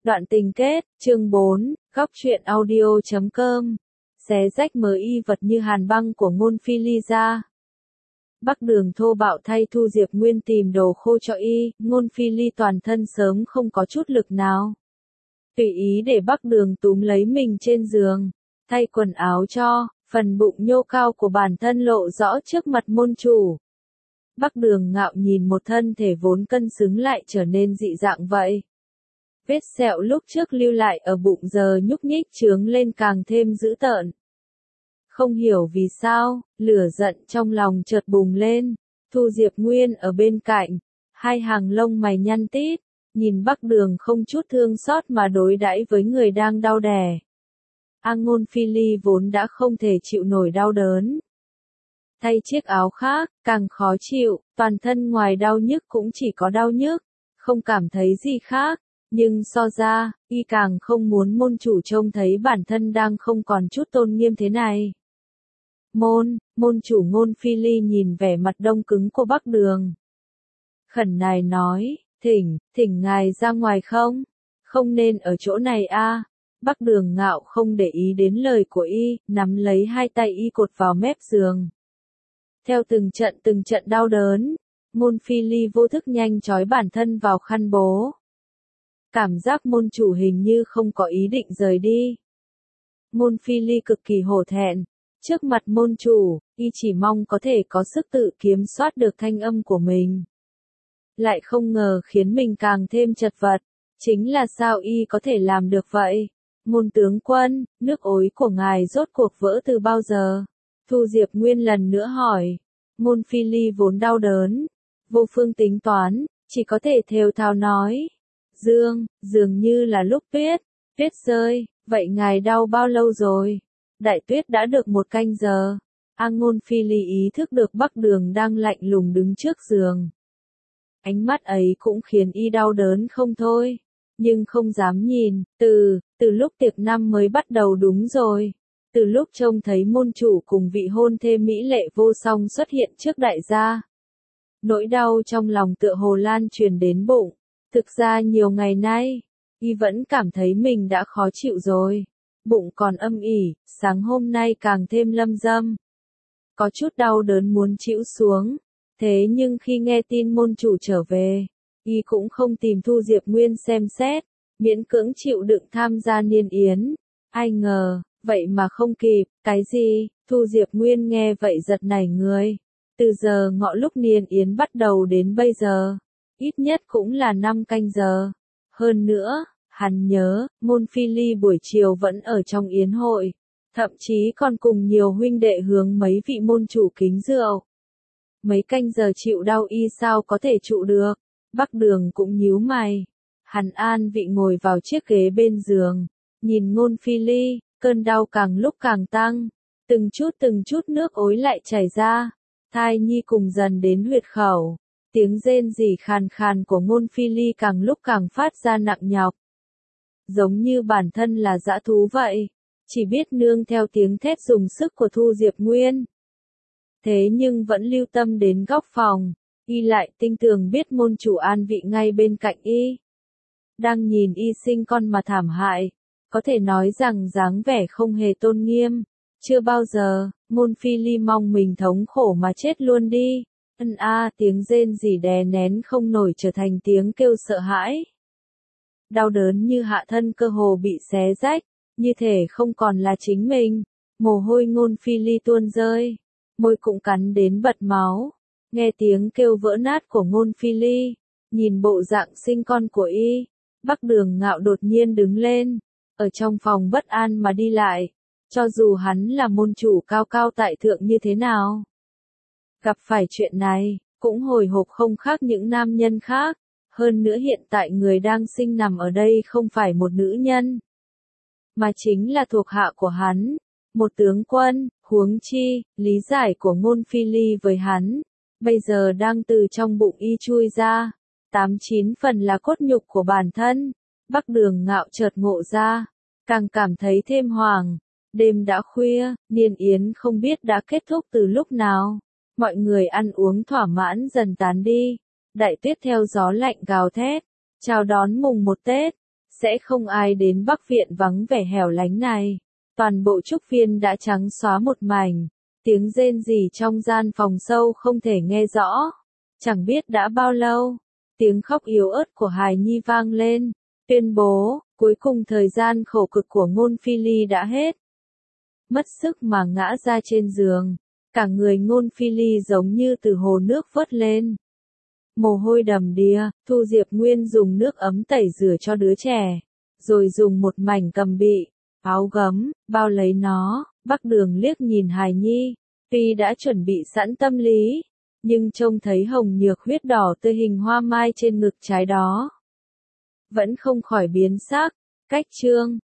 Đoạn tình kết, chương 4, góc truyện audio.com. Xé rách mờ y vật như hàn băng của Ngôn Phi Ly ra. Bắc Đường thô bạo thay Thu Diệp Nguyên tìm đồ khô cho y, Ngôn Phi Ly toàn thân sớm không có chút lực nào. Tùy ý để Bắc Đường túm lấy mình trên giường, thay quần áo cho, phần bụng nhô cao của bản thân lộ rõ trước mặt môn chủ. Bắc Đường ngạo nhìn một thân thể vốn cân xứng lại trở nên dị dạng vậy. Vết sẹo lúc trước lưu lại ở bụng giờ nhúc nhích chướng lên càng thêm dữ tợn. Không hiểu vì sao, lửa giận trong lòng chợt bùng lên. Thu Diệp Nguyên ở bên cạnh, hai hàng lông mày nhăn tít, nhìn Bắc Đường không chút thương xót mà đối đãi với người đang đau đẻ. Ngôn Phi Ly vốn đã không thể chịu nổi đau đớn. Thay chiếc áo khác, càng khó chịu, toàn thân ngoài đau nhức cũng chỉ có đau nhức, không cảm thấy gì khác. Nhưng so ra, y càng không muốn môn chủ trông thấy bản thân đang không còn chút tôn nghiêm thế này. Môn chủ Ngôn Phi Ly nhìn vẻ mặt đông cứng của Bắc Đường. Khẩn nài nói, thỉnh ngài ra ngoài không? Không nên ở chỗ này a. Bắc Đường ngạo không để ý đến lời của y, nắm lấy hai tay y cột vào mép giường. Theo từng trận đau đớn, Ngôn Phi Ly vô thức nhanh trói bản thân vào khăn bố. Cảm giác môn chủ hình như không có ý định rời đi. Ngôn Phi Ly cực kỳ hổ thẹn. Trước mặt môn chủ, y chỉ mong có thể có sức tự kiểm soát được thanh âm của mình. Lại không ngờ khiến mình càng thêm chật vật. Chính là sao y có thể làm được vậy? Môn tướng quân, nước ối của ngài rốt cuộc vỡ từ bao giờ? Thu Diệp Nguyên lần nữa hỏi. Ngôn Phi Ly vốn đau đớn, vô phương tính toán, chỉ có thể thều thào nói. Dường như là lúc tuyết rơi, vậy ngài đau bao lâu rồi? Đại tuyết đã được 1 canh giờ. Ngôn Phi Ly ý thức được Bắc Đường đang lạnh lùng đứng trước giường. Ánh mắt ấy cũng khiến y đau đớn không thôi, nhưng không dám nhìn. Từ lúc tiệc năm mới bắt đầu đúng rồi. Từ lúc trông thấy môn chủ cùng vị hôn thê mỹ lệ vô song xuất hiện trước đại gia. Nỗi đau trong lòng tựa hồ lan truyền đến bụng. Thực ra nhiều ngày nay, y vẫn cảm thấy mình đã khó chịu rồi. Bụng còn âm ỉ, sáng hôm nay càng thêm lâm dâm. Có chút đau đớn muốn chịu xuống. Thế nhưng khi nghe tin môn chủ trở về, y cũng không tìm Thu Diệp Nguyên xem xét, miễn cưỡng chịu đựng tham gia niên yến. Ai ngờ, vậy mà không kịp, cái gì? Thu Diệp Nguyên nghe vậy giật nảy người. Từ giờ ngọ lúc niên yến bắt đầu đến bây giờ, ít nhất cũng là 5 canh giờ. Hơn nữa, hắn nhớ, Ngôn Phi Ly buổi chiều vẫn ở trong yến hội, thậm chí còn cùng nhiều huynh đệ hướng mấy vị môn chủ kính rượu. Mấy canh giờ chịu đau y sao có thể trụ được? Bắc Đường cũng nhíu mày. Hắn an vị ngồi vào chiếc ghế bên giường, nhìn Ngôn Phi Ly, cơn đau càng lúc càng tăng, từng chút nước ối lại chảy ra, thai nhi cùng dần đến huyệt khẩu. Tiếng rên rỉ khàn khàn của Ngôn Phi Ly càng lúc càng phát ra nặng nhọc. Giống như bản thân là dã thú vậy, chỉ biết nương theo tiếng thét dùng sức của Thu Diệp Nguyên. Thế nhưng vẫn lưu tâm đến góc phòng, y lại tinh tường biết môn chủ an vị ngay bên cạnh y. Đang nhìn y sinh con mà thảm hại, có thể nói rằng dáng vẻ không hề tôn nghiêm. Chưa bao giờ, Ngôn Phi Ly mong mình thống khổ mà chết luôn đi. Tiếng rên rỉ đè nén không nổi trở thành tiếng kêu sợ hãi. Đau đớn như hạ thân cơ hồ bị xé rách, như thể không còn là chính mình. Mồ hôi Ngôn Phi Ly tuôn rơi, môi cũng cắn đến bật máu. Nghe tiếng kêu vỡ nát của Ngôn Phi Ly, nhìn bộ dạng sinh con của y, Bắc Đường ngạo đột nhiên đứng lên, ở trong phòng bất an mà đi lại. Cho dù hắn là môn chủ cao cao tại thượng như thế nào, gặp phải chuyện này, cũng hồi hộp không khác những nam nhân khác. Hơn nữa hiện tại người đang sinh nằm ở đây không phải một nữ nhân, mà chính là thuộc hạ của hắn, một tướng quân. Huống chi, lý giải của Ngôn Phi Ly với hắn, bây giờ đang từ trong bụng y chui ra, 8-9 phần là cốt nhục của bản thân. Bắc Đường ngạo chợt ngộ ra, càng cảm thấy thêm hoảng. Đêm đã khuya, niên yến không biết đã kết thúc từ lúc nào. Mọi người ăn uống thỏa mãn dần tán đi. Đại tuyết theo gió lạnh gào thét, chào đón mùng 1 Tết. sẽ không ai đến Bắc Viện vắng vẻ hẻo lánh này. Toàn bộ trúc viên đã trắng xóa một mảnh, tiếng rên rỉ trong gian phòng sâu không thể nghe rõ. Chẳng biết đã bao lâu, tiếng khóc yếu ớt của hài nhi vang lên, tuyên bố, cuối cùng thời gian khổ cực của Ngôn Phi Ly đã hết. Mất sức mà ngã ra trên giường, cả người Ngôn Phi Ly giống như từ hồ nước vớt lên. Mồ hôi đầm đìa, Thu Diệp Nguyên dùng nước ấm tẩy rửa cho đứa trẻ, rồi dùng một mảnh cầm bị, áo gấm, bao lấy nó. Bắc Đường liếc nhìn hài nhi, tuy đã chuẩn bị sẵn tâm lý, nhưng trông thấy hồng nhược huyết đỏ tươi hình hoa mai trên ngực trái đó, vẫn không khỏi biến sắc. Cách chương